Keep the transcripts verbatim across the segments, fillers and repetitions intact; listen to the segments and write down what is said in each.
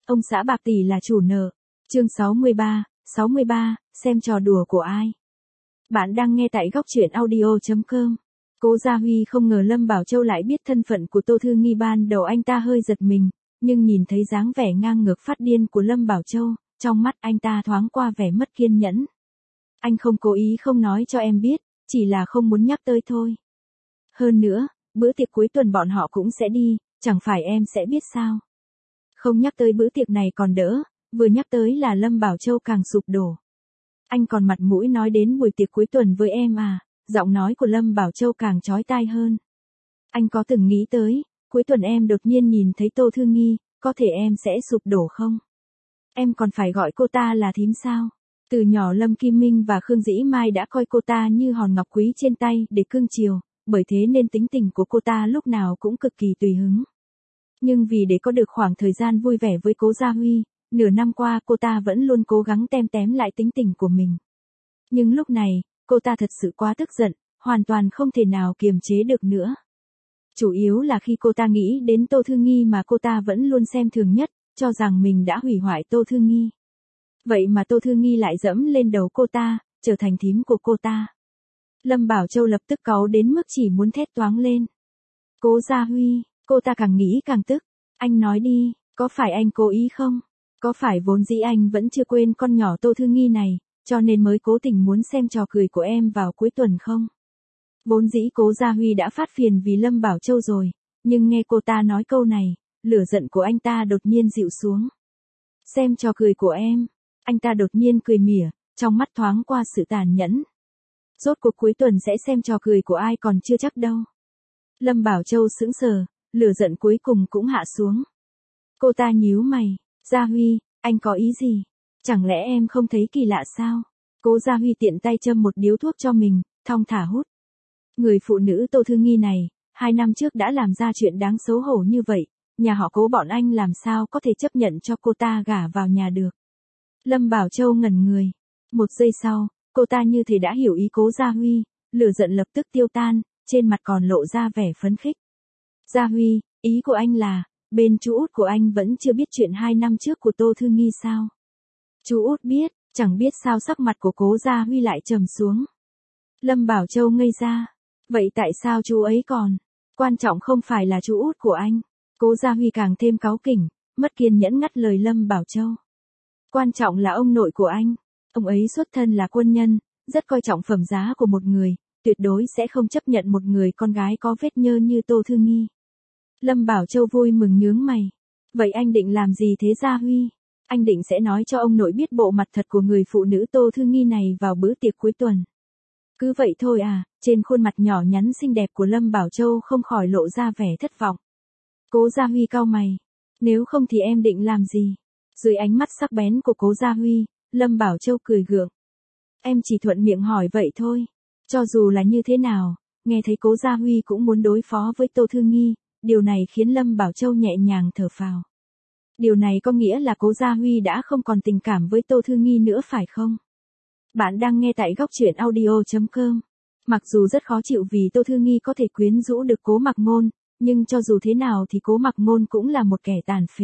Ông xã bạc tỷ là chủ nợ. Chương sáu mươi ba, sáu mươi ba, xem trò đùa của ai. Bạn đang nghe tại góc truyện audio chấm com. Cố Gia Huy không ngờ Lâm Bảo Châu lại biết thân phận của Tô Thư Nghi, ban đầu anh ta hơi giật mình, nhưng nhìn thấy dáng vẻ ngang ngược phát điên của Lâm Bảo Châu, trong mắt anh ta thoáng qua vẻ mất kiên nhẫn. Anh không cố ý không nói cho em biết, chỉ là không muốn nhắc tới thôi. Hơn nữa, bữa tiệc cuối tuần bọn họ cũng sẽ đi, chẳng phải em sẽ biết sao. Không nhắc tới bữa tiệc này còn đỡ, vừa nhắc tới là Lâm Bảo Châu càng sụp đổ. Anh còn mặt mũi nói đến buổi tiệc cuối tuần với em à, giọng nói của Lâm Bảo Châu càng chói tai hơn. Anh có từng nghĩ tới, cuối tuần em đột nhiên nhìn thấy Tô Thư Nghi, có thể em sẽ sụp đổ không? Em còn phải gọi cô ta là thím sao? Từ nhỏ Lâm Kim Minh và Khương Dĩ Mai đã coi cô ta như hòn ngọc quý trên tay để cưng chiều, bởi thế nên tính tình của cô ta lúc nào cũng cực kỳ tùy hứng. Nhưng vì để có được khoảng thời gian vui vẻ với Cố Gia Huy, nửa năm qua cô ta vẫn luôn cố gắng tem tém lại tính tình của mình. Nhưng lúc này, cô ta thật sự quá tức giận, hoàn toàn không thể nào kiềm chế được nữa. Chủ yếu là khi cô ta nghĩ đến Tô Thư Nghi mà cô ta vẫn luôn xem thường nhất, cho rằng mình đã hủy hoại Tô Thư Nghi. Vậy mà Tô Thư Nghi lại dẫm lên đầu cô ta, trở thành thím của cô ta. Lâm Bảo Châu lập tức cáu đến mức chỉ muốn thét toáng lên. Cố Gia Huy, cô ta càng nghĩ càng tức. Anh nói đi, có phải anh cố ý không? Có phải vốn dĩ anh vẫn chưa quên con nhỏ Tô Thư Nghi này, cho nên mới cố tình muốn xem trò cười của em vào cuối tuần không? Vốn dĩ Cố Gia Huy đã phát phiền vì Lâm Bảo Châu rồi, nhưng nghe cô ta nói câu này, lửa giận của anh ta đột nhiên dịu xuống. Xem trò cười của em, anh ta đột nhiên cười mỉa, trong mắt thoáng qua sự tàn nhẫn. Rốt cuộc cuối tuần sẽ xem trò cười của ai còn chưa chắc đâu. Lâm Bảo Châu sững sờ, lửa giận cuối cùng cũng hạ xuống. Cô ta nhíu mày, Gia Huy, anh có ý gì? Chẳng lẽ em không thấy kỳ lạ sao? Cố Gia Huy tiện tay châm một điếu thuốc cho mình, thong thả hút. Người phụ nữ Tô Thư Nghi này, hai năm trước đã làm ra chuyện đáng xấu hổ như vậy, nhà họ Cố bọn anh làm sao có thể chấp nhận cho cô ta gả vào nhà được. Lâm Bảo Châu ngẩn người. Một giây sau, cô ta như thể đã hiểu ý Cố Gia Huy, lửa giận lập tức tiêu tan, trên mặt còn lộ ra vẻ phấn khích. Gia Huy, ý của anh là, bên chú út của anh vẫn chưa biết chuyện hai năm trước của Tô Thư Nghi sao? Chú út biết, chẳng biết sao sắc mặt của Cố Gia Huy lại trầm xuống. Lâm Bảo Châu ngây ra. Vậy tại sao chú ấy còn? Quan trọng không phải là chú út của anh. Cố Gia Huy càng thêm cáu kỉnh, mất kiên nhẫn ngắt lời Lâm Bảo Châu. Quan trọng là ông nội của anh. Ông ấy xuất thân là quân nhân, rất coi trọng phẩm giá của một người, tuyệt đối sẽ không chấp nhận một người con gái có vết nhơ như Tô Thư Nghi. Lâm Bảo Châu vui mừng nhướng mày. Vậy anh định làm gì thế Gia Huy? Anh định sẽ nói cho ông nội biết bộ mặt thật của người phụ nữ Tô Thư Nghi này vào bữa tiệc cuối tuần. Cứ vậy thôi à? Trên khuôn mặt nhỏ nhắn xinh đẹp của Lâm Bảo Châu không khỏi lộ ra vẻ thất vọng. Cố Gia Huy cau mày. Nếu không thì em định làm gì? Dưới ánh mắt sắc bén của Cố Gia Huy, Lâm Bảo Châu cười gượng. Em chỉ thuận miệng hỏi vậy thôi. Cho dù là như thế nào, nghe thấy Cố Gia Huy cũng muốn đối phó với Tô Thư Nghi, điều này khiến Lâm Bảo Châu nhẹ nhàng thở phào. Điều này có nghĩa là Cố Gia Huy đã không còn tình cảm với Tô Thư Nghi nữa phải không? Bạn đang nghe tại góc truyện audio chấm com. Mặc dù rất khó chịu vì Tô Thư Nghi có thể quyến rũ được Cố Mặc Ngôn, nhưng cho dù thế nào thì Cố Mặc Ngôn cũng là một kẻ tàn phế.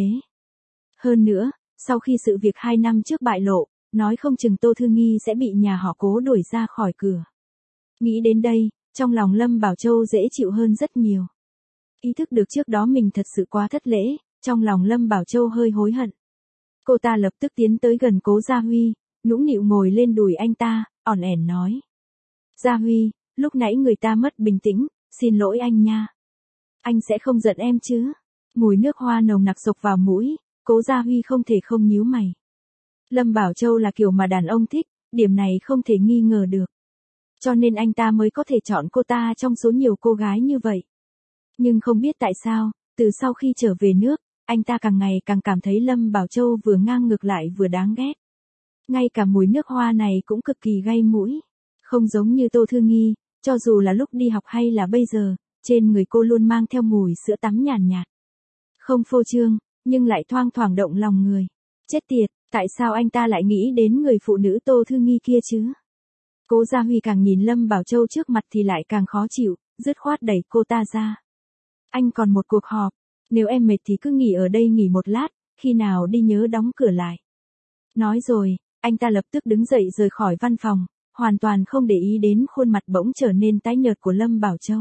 Hơn nữa, sau khi sự việc hai năm trước bại lộ, nói không chừng Tô Thư Nghi sẽ bị nhà họ Cố đuổi ra khỏi cửa. Nghĩ đến đây, trong lòng Lâm Bảo Châu dễ chịu hơn rất nhiều. Ý thức được trước đó mình thật sự quá thất lễ, trong lòng Lâm Bảo Châu hơi hối hận. Cô ta lập tức tiến tới gần Cố Gia Huy, nũng nịu ngồi lên đùi anh ta, ỏn ẻn nói. Gia Huy, lúc nãy người ta mất bình tĩnh, xin lỗi anh nha. Anh sẽ không giận em chứ? Mùi nước hoa nồng nặc xộc vào mũi, Cố Gia Huy không thể không nhíu mày. Lâm Bảo Châu là kiểu mà đàn ông thích, điểm này không thể nghi ngờ được. Cho nên anh ta mới có thể chọn cô ta trong số nhiều cô gái như vậy. Nhưng không biết tại sao, từ sau khi trở về nước, anh ta càng ngày càng cảm thấy Lâm Bảo Châu vừa ngang ngược lại vừa đáng ghét. Ngay cả mùi nước hoa này cũng cực kỳ gây mũi. Không giống như Tô Thư Nghi, cho dù là lúc đi học hay là bây giờ, trên người cô luôn mang theo mùi sữa tắm nhàn nhạt. Không phô trương, nhưng lại thoang thoảng động lòng người. Chết tiệt, tại sao anh ta lại nghĩ đến người phụ nữ Tô Thư Nghi kia chứ? Cố Gia Huy càng nhìn Lâm Bảo Châu trước mặt thì lại càng khó chịu, dứt khoát đẩy cô ta ra. Anh còn một cuộc họp, nếu em mệt thì cứ nghỉ ở đây nghỉ một lát, khi nào đi nhớ đóng cửa lại. Nói rồi, anh ta lập tức đứng dậy rời khỏi văn phòng, hoàn toàn không để ý đến khuôn mặt bỗng trở nên tái nhợt của Lâm Bảo Châu.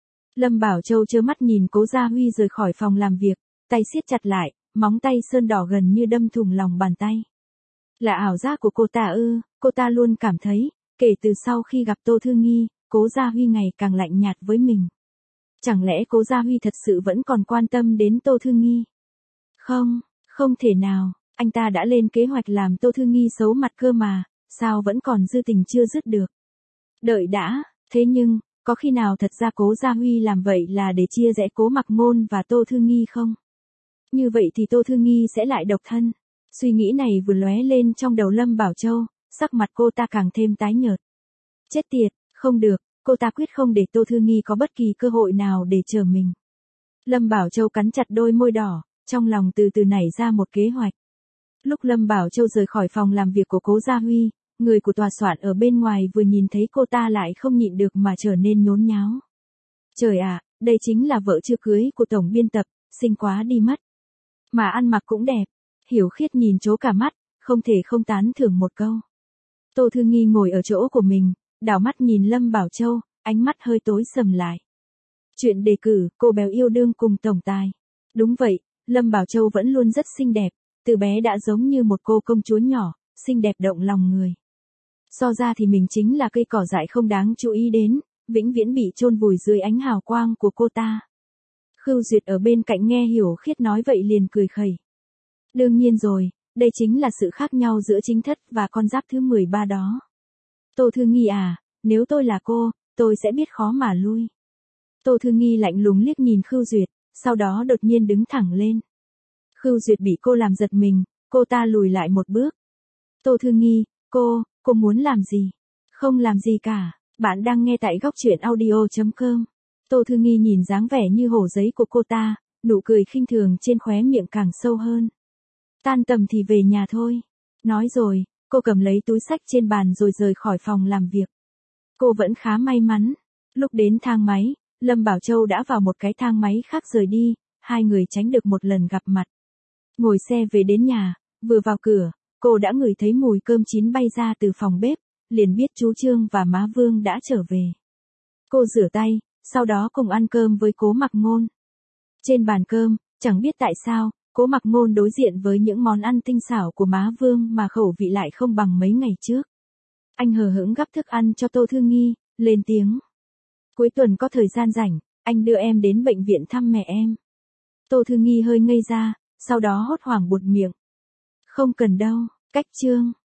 Lâm Bảo Châu trơ mắt nhìn Cố Gia Huy rời khỏi phòng làm việc, tay siết chặt lại, móng tay sơn đỏ gần như đâm thủng lòng bàn tay. Là ảo giác của cô ta ư? Cô ta luôn cảm thấy, kể từ sau khi gặp Tô Thư Nghi, Cố Gia Huy ngày càng lạnh nhạt với mình. Chẳng lẽ Cố Gia Huy thật sự vẫn còn quan tâm đến Tô Thư Nghi? Không, không thể nào, anh ta đã lên kế hoạch làm Tô Thư Nghi xấu mặt cơ mà, sao vẫn còn dư tình chưa dứt được. Đợi đã, thế nhưng, có khi nào thật ra Cố Gia Huy làm vậy là để chia rẽ Cố Mặc Ngôn và Tô Thư Nghi không? Như vậy thì Tô Thư Nghi sẽ lại độc thân. Suy nghĩ này vừa lóe lên trong đầu Lâm Bảo Châu, sắc mặt cô ta càng thêm tái nhợt. Chết tiệt, không được, cô ta quyết không để Tô Thư Nghi có bất kỳ cơ hội nào để chờ mình. Lâm Bảo Châu cắn chặt đôi môi đỏ, trong lòng từ từ nảy ra một kế hoạch. Lúc Lâm Bảo Châu rời khỏi phòng làm việc của Cố Gia Huy, người của tòa soạn ở bên ngoài vừa nhìn thấy cô ta lại không nhịn được mà trở nên nhốn nháo. Trời ạ, đây chính là vợ chưa cưới của tổng biên tập, xinh quá đi mất. Mà ăn mặc cũng đẹp. Hiểu Khiết nhìn trố cả mắt, không thể không tán thưởng một câu. Tô Thư Nghi ngồi ở chỗ của mình, đảo mắt nhìn Lâm Bảo Châu, ánh mắt hơi tối sầm lại. Chuyện đề cử, cô béo yêu đương cùng tổng tài. Đúng vậy, Lâm Bảo Châu vẫn luôn rất xinh đẹp, từ bé đã giống như một cô công chúa nhỏ, xinh đẹp động lòng người. So ra thì mình chính là cây cỏ dại không đáng chú ý đến, vĩnh viễn bị chôn vùi dưới ánh hào quang của cô ta. Khưu Duyệt ở bên cạnh nghe Hiểu Khiết nói vậy liền cười khẩy. Đương nhiên rồi, đây chính là sự khác nhau giữa chính thất và con giáp thứ mười ba đó. Tô Thư Nghi à, nếu tôi là cô, tôi sẽ biết khó mà lui. Tô Thư Nghi lạnh lùng liếc nhìn Khưu Duyệt, sau đó đột nhiên đứng thẳng lên. Khưu Duyệt bị cô làm giật mình, cô ta lùi lại một bước. Tô Thư Nghi, cô, cô muốn làm gì? Không làm gì cả, bạn đang nghe tại góc truyện audio chấm com. Tô Thư Nghi nhìn dáng vẻ như hổ giấy của cô ta, nụ cười khinh thường trên khóe miệng càng sâu hơn. Tan tầm thì về nhà thôi. Nói rồi, cô cầm lấy túi xách trên bàn rồi rời khỏi phòng làm việc. Cô vẫn khá may mắn. Lúc đến thang máy, Lâm Bảo Châu đã vào một cái thang máy khác rời đi, hai người tránh được một lần gặp mặt. Ngồi xe về đến nhà, vừa vào cửa, cô đã ngửi thấy mùi cơm chín bay ra từ phòng bếp, liền biết chú Trương và má Vương đã trở về. Cô rửa tay, sau đó cùng ăn cơm với Cố Mặc Ngôn. Trên bàn cơm, chẳng biết tại sao, Cố Mặc Ngôn đối diện với những món ăn tinh xảo của má Vương mà khẩu vị lại không bằng mấy ngày trước. Anh hờ hững gắp thức ăn cho Tô Thư Nghi, lên tiếng. Cuối tuần có thời gian rảnh, anh đưa em đến bệnh viện thăm mẹ em. Tô Thư Nghi hơi ngây ra, sau đó hốt hoảng buột miệng. Không cần đâu, cách Trương.